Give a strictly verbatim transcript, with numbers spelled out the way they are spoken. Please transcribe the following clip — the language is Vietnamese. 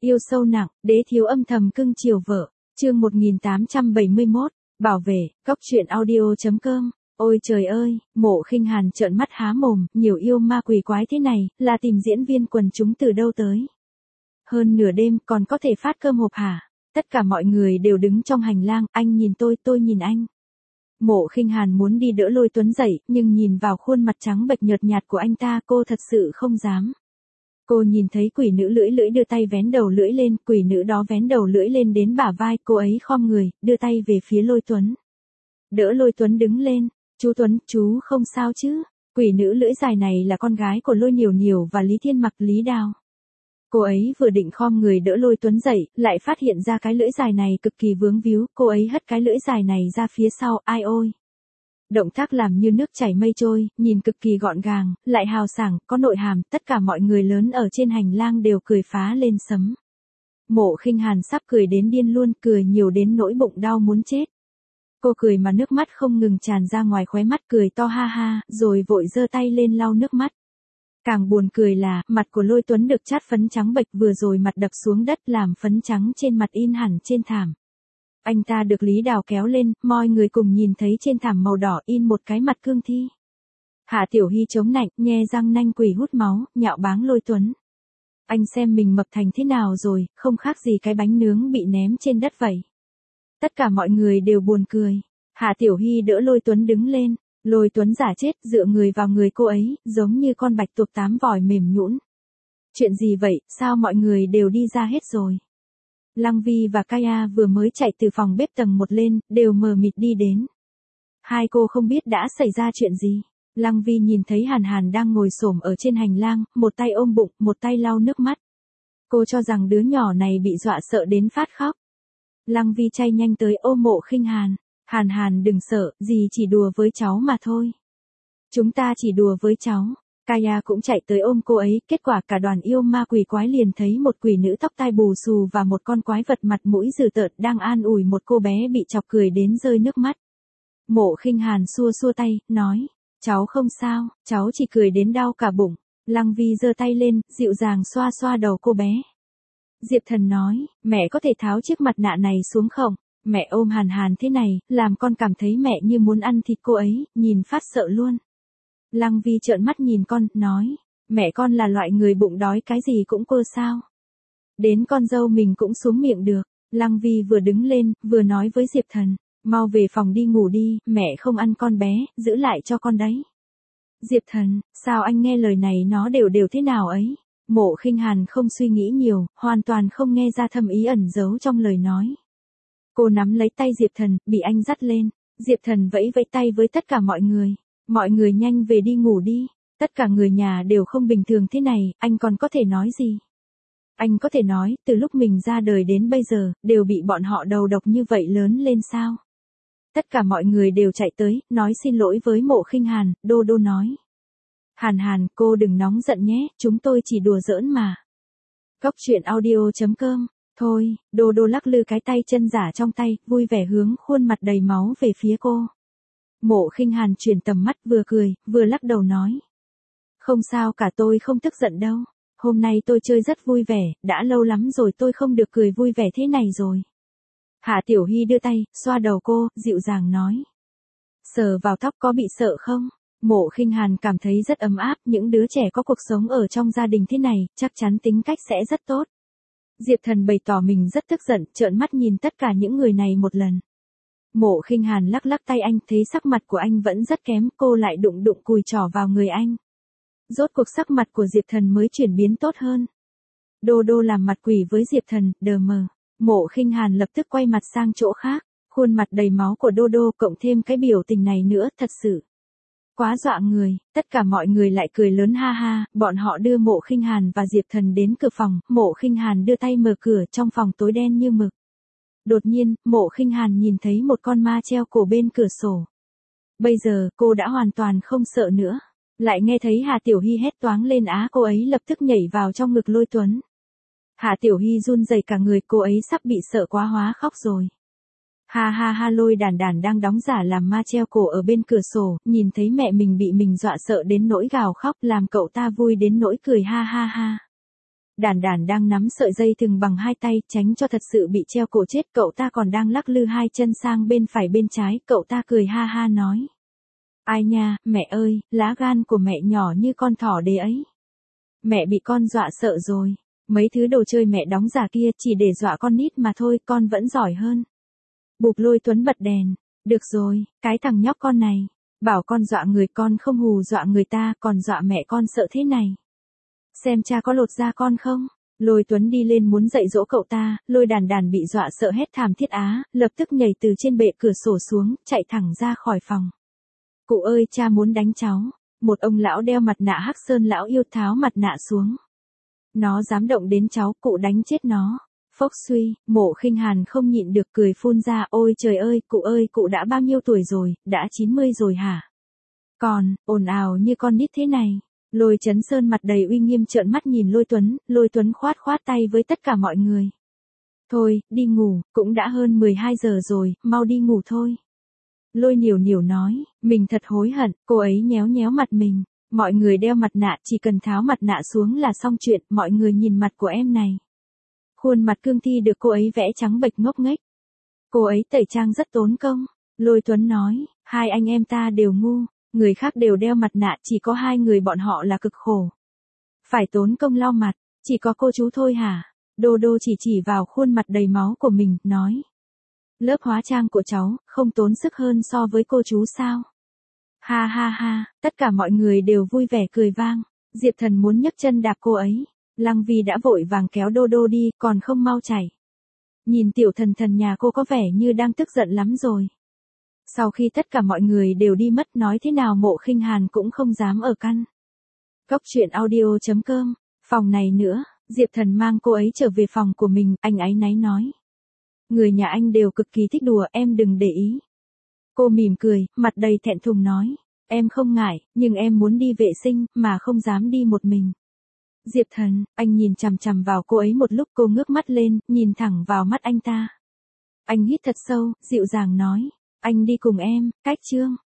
Yêu sâu nặng, đế thiếu âm thầm cưng chiều vợ. Chương một nghìn tám trăm bảy mươi mốt, bảo vệ, góc truyện audio.com. Ôi trời ơi, Mộ Khinh Hàn trợn mắt há mồm, nhiều yêu ma quỷ quái thế này, là tìm diễn viên quần chúng từ đâu tới. Hơn nửa đêm còn có thể phát cơm hộp hả? Tất cả mọi người đều đứng trong hành lang, anh nhìn tôi, tôi nhìn anh. Mộ Khinh Hàn muốn đi đỡ Lôi Tuấn dậy, nhưng nhìn vào khuôn mặt trắng bệch nhợt nhạt của anh ta, cô thật sự không dám. Cô nhìn thấy quỷ nữ lưỡi lưỡi đưa tay vén đầu lưỡi lên, quỷ nữ đó vén đầu lưỡi lên đến bả vai, cô ấy khom người, đưa tay về phía Lôi Tuấn. Đỡ Lôi Tuấn đứng lên, chú Tuấn, chú không sao chứ? Quỷ nữ lưỡi dài này là con gái của Lôi Nhiều Nhiều và Lý Thiên Mặc, Lý Đào. Cô ấy vừa định khom người đỡ Lôi Tuấn dậy, lại phát hiện ra cái lưỡi dài này cực kỳ vướng víu, cô ấy hất cái lưỡi dài này ra phía sau, ai ôi. Động tác làm như nước chảy mây trôi, nhìn cực kỳ gọn gàng, lại hào sảng, có nội hàm, tất cả mọi người lớn ở trên hành lang đều cười phá lên sấm. Mộ Khinh Hàn sắp cười đến điên luôn, cười nhiều đến nỗi bụng đau muốn chết. Cô cười mà nước mắt không ngừng tràn ra ngoài khóe mắt, cười to ha ha, rồi vội giơ tay lên lau nước mắt. Càng buồn cười là, mặt của Lôi Tuấn được chát phấn trắng bệch, vừa rồi mặt đập xuống đất làm phấn trắng trên mặt in hẳn trên thảm. Anh ta được Lý Đào kéo lên, mọi người cùng nhìn thấy trên thảm màu đỏ in một cái mặt cương thi. Hạ Tiểu Hy chống nạnh, nhe răng nanh quỷ hút máu, nhạo báng Lôi Tuấn. Anh xem mình mập thành thế nào rồi, không khác gì cái bánh nướng bị ném trên đất vậy. Tất cả mọi người đều buồn cười. Hạ Tiểu Hy đỡ Lôi Tuấn đứng lên. Lôi Tuấn giả chết, dựa người vào người cô ấy, giống như con bạch tuộc tám vòi mềm nhũn. Chuyện gì vậy, sao mọi người đều đi ra hết rồi? Lăng Vi và Kaya vừa mới chạy từ phòng bếp tầng một lên, đều mờ mịt đi đến. Hai cô không biết đã xảy ra chuyện gì. Lăng Vi nhìn thấy Hàn Hàn đang ngồi xổm ở trên hành lang, một tay ôm bụng, một tay lau nước mắt. Cô cho rằng đứa nhỏ này bị dọa sợ đến phát khóc. Lăng Vi chay nhanh tới ôm Mộ Khinh Hàn. Hàn Hàn đừng sợ, dì chỉ đùa với cháu mà thôi. Chúng ta chỉ đùa với cháu. Kaya cũng chạy tới ôm cô ấy, kết quả cả đoàn yêu ma quỷ quái liền thấy một quỷ nữ tóc tai bù xù và một con quái vật mặt mũi dữ tợn đang an ủi một cô bé bị chọc cười đến rơi nước mắt. Mộ Khinh Hàn xua xua tay, nói, cháu không sao, cháu chỉ cười đến đau cả bụng. Lăng Vi giơ tay lên, dịu dàng xoa xoa đầu cô bé. Diệp Thần nói, mẹ có thể tháo chiếc mặt nạ này xuống không? Mẹ ôm Hàn Hàn thế này, làm con cảm thấy mẹ như muốn ăn thịt cô ấy, nhìn phát sợ luôn. Lăng Vi trợn mắt nhìn con, nói, mẹ con là loại người bụng đói cái gì cũng quơ sao. Đến con dâu mình cũng xuống miệng được. Lăng Vi vừa đứng lên, vừa nói với Diệp Thần, mau về phòng đi ngủ đi, mẹ không ăn con bé, giữ lại cho con đấy. Diệp Thần, sao anh nghe lời này nó đều đều thế nào ấy? Mộ Khinh Hàn không suy nghĩ nhiều, hoàn toàn không nghe ra thâm ý ẩn giấu trong lời nói. Cô nắm lấy tay Diệp Thần, bị anh dắt lên. Diệp Thần vẫy vẫy tay với tất cả mọi người. Mọi người nhanh về đi ngủ đi. Tất cả người nhà đều không bình thường thế này, anh còn có thể nói gì? Anh có thể nói, từ lúc mình ra đời đến bây giờ, đều bị bọn họ đầu độc như vậy lớn lên sao? Tất cả mọi người đều chạy tới, nói xin lỗi với Mộ Khinh Hàn, Đô Đô nói. Hàn Hàn, cô đừng nóng giận nhé, chúng tôi chỉ đùa giỡn mà. Góc truyện audio.com. Thôi, Đô Đô lắc lư cái tay chân giả trong tay, vui vẻ hướng khuôn mặt đầy máu về phía cô. Mộ Khinh Hàn chuyển tầm mắt, vừa cười, vừa lắc đầu nói. Không sao cả, tôi không tức giận đâu. Hôm nay tôi chơi rất vui vẻ, đã lâu lắm rồi tôi không được cười vui vẻ thế này rồi. Hạ Tiểu Hy đưa tay, xoa đầu cô, dịu dàng nói. Sờ vào tóc có bị sợ không? Mộ Khinh Hàn cảm thấy rất ấm áp, những đứa trẻ có cuộc sống ở trong gia đình thế này, chắc chắn tính cách sẽ rất tốt. Diệp Thần bày tỏ mình rất tức giận, trợn mắt nhìn tất cả những người này một lần. Mộ Khinh Hàn lắc lắc tay anh, thấy sắc mặt của anh vẫn rất kém, cô lại đụng đụng cùi trỏ vào người anh. Rốt cuộc sắc mặt của Diệp Thần mới chuyển biến tốt hơn. Đô Đô làm mặt quỷ với Diệp Thần, đờ mờ. Mộ Khinh Hàn lập tức quay mặt sang chỗ khác, khuôn mặt đầy máu của Đô Đô cộng thêm cái biểu tình này nữa, thật sự quá dọa người. Tất cả mọi người lại cười lớn ha ha, bọn họ đưa Mộ Khinh Hàn và Diệp Thần đến cửa phòng, Mộ Khinh Hàn đưa tay mở cửa, trong phòng tối đen như mực. Đột nhiên, Mộ Khinh Hàn nhìn thấy một con ma treo cổ bên cửa sổ. Bây giờ, cô đã hoàn toàn không sợ nữa. Lại nghe thấy Hà Tiểu Hy hét toáng lên á, cô ấy lập tức nhảy vào trong ngực Lôi Tuấn. Hà Tiểu Hy run rẩy cả người, cô ấy sắp bị sợ quá hóa khóc rồi. Ha ha ha, Lôi Đản Đản đang đóng giả làm ma treo cổ ở bên cửa sổ, nhìn thấy mẹ mình bị mình dọa sợ đến nỗi gào khóc, làm cậu ta vui đến nỗi cười ha ha ha. Đản Đản đang nắm sợi dây thừng bằng hai tay, tránh cho thật sự bị treo cổ chết, cậu ta còn đang lắc lư hai chân sang bên phải bên trái, cậu ta cười ha ha nói. Ai nha, mẹ ơi, lá gan của mẹ nhỏ như con thỏ đế ấy. Mẹ bị con dọa sợ rồi. Mấy thứ đồ chơi mẹ đóng giả kia chỉ để dọa con nít mà thôi, con vẫn giỏi hơn. Bụp Lôi Tuấn bật đèn. Được rồi, cái thằng nhóc con này. Bảo con dọa người con không hù dọa người ta, còn dọa mẹ con sợ thế này. Xem cha có lột da con không? Lôi Tuấn đi lên muốn dạy dỗ cậu ta, Lôi Đản Đản bị dọa sợ hét thảm thiết á, lập tức nhảy từ trên bệ cửa sổ xuống, chạy thẳng ra khỏi phòng. Cụ ơi, cha muốn đánh cháu. Một ông lão đeo mặt nạ Hắc Sơn lão yêu tháo mặt nạ xuống. Nó dám động đến cháu, cụ đánh chết nó. Phốc suy, Mộ Khinh Hàn không nhịn được cười phun ra, ôi trời ơi, cụ ơi, cụ đã bao nhiêu tuổi rồi, đã chín mươi rồi hả? Còn, ồn ào như con nít thế này. Lôi Chấn Sơn mặt đầy uy nghiêm trợn mắt nhìn Lôi Tuấn, Lôi Tuấn khoát khoát tay với tất cả mọi người. Thôi, đi ngủ, cũng đã hơn mười hai giờ rồi, mau đi ngủ thôi. Lôi Niểu Niểu nói, mình thật hối hận, cô ấy nhéo nhéo mặt mình. Mọi người đeo mặt nạ, chỉ cần tháo mặt nạ xuống là xong chuyện, mọi người nhìn mặt của em này. Khuôn mặt cương thi được cô ấy vẽ trắng bệch ngốc nghếch. Cô ấy tẩy trang rất tốn công. Lôi Tuấn nói, hai anh em ta đều ngu, người khác đều đeo mặt nạ, chỉ có hai người bọn họ là cực khổ. Phải tốn công lau mặt, chỉ có cô chú thôi hả? Đô Đô chỉ chỉ vào khuôn mặt đầy máu của mình, nói. Lớp hóa trang của cháu, không tốn sức hơn so với cô chú sao? Ha ha ha, tất cả mọi người đều vui vẻ cười vang. Diệp Thần muốn nhấc chân đạp cô ấy. Lăng Vi đã vội vàng kéo Đô Đô đi, còn không mau chảy. Nhìn tiểu thần thần nhà cô có vẻ như đang tức giận lắm rồi. Sau khi tất cả mọi người đều đi mất, nói thế nào Mộ Khinh Hàn cũng không dám ở căn. Cốc truyện audio chấm com, phòng này nữa, Diệp Thần mang cô ấy trở về phòng của mình, anh áy náy nói. Người nhà anh đều cực kỳ thích đùa, em đừng để ý. Cô mỉm cười, mặt đầy thẹn thùng nói. Em không ngại, nhưng em muốn đi vệ sinh, mà không dám đi một mình. Diệp Thần, anh nhìn chằm chằm vào cô ấy một lúc, cô ngước mắt lên, nhìn thẳng vào mắt anh ta. Anh hít thật sâu, dịu dàng nói. Anh đi cùng em, cách chương.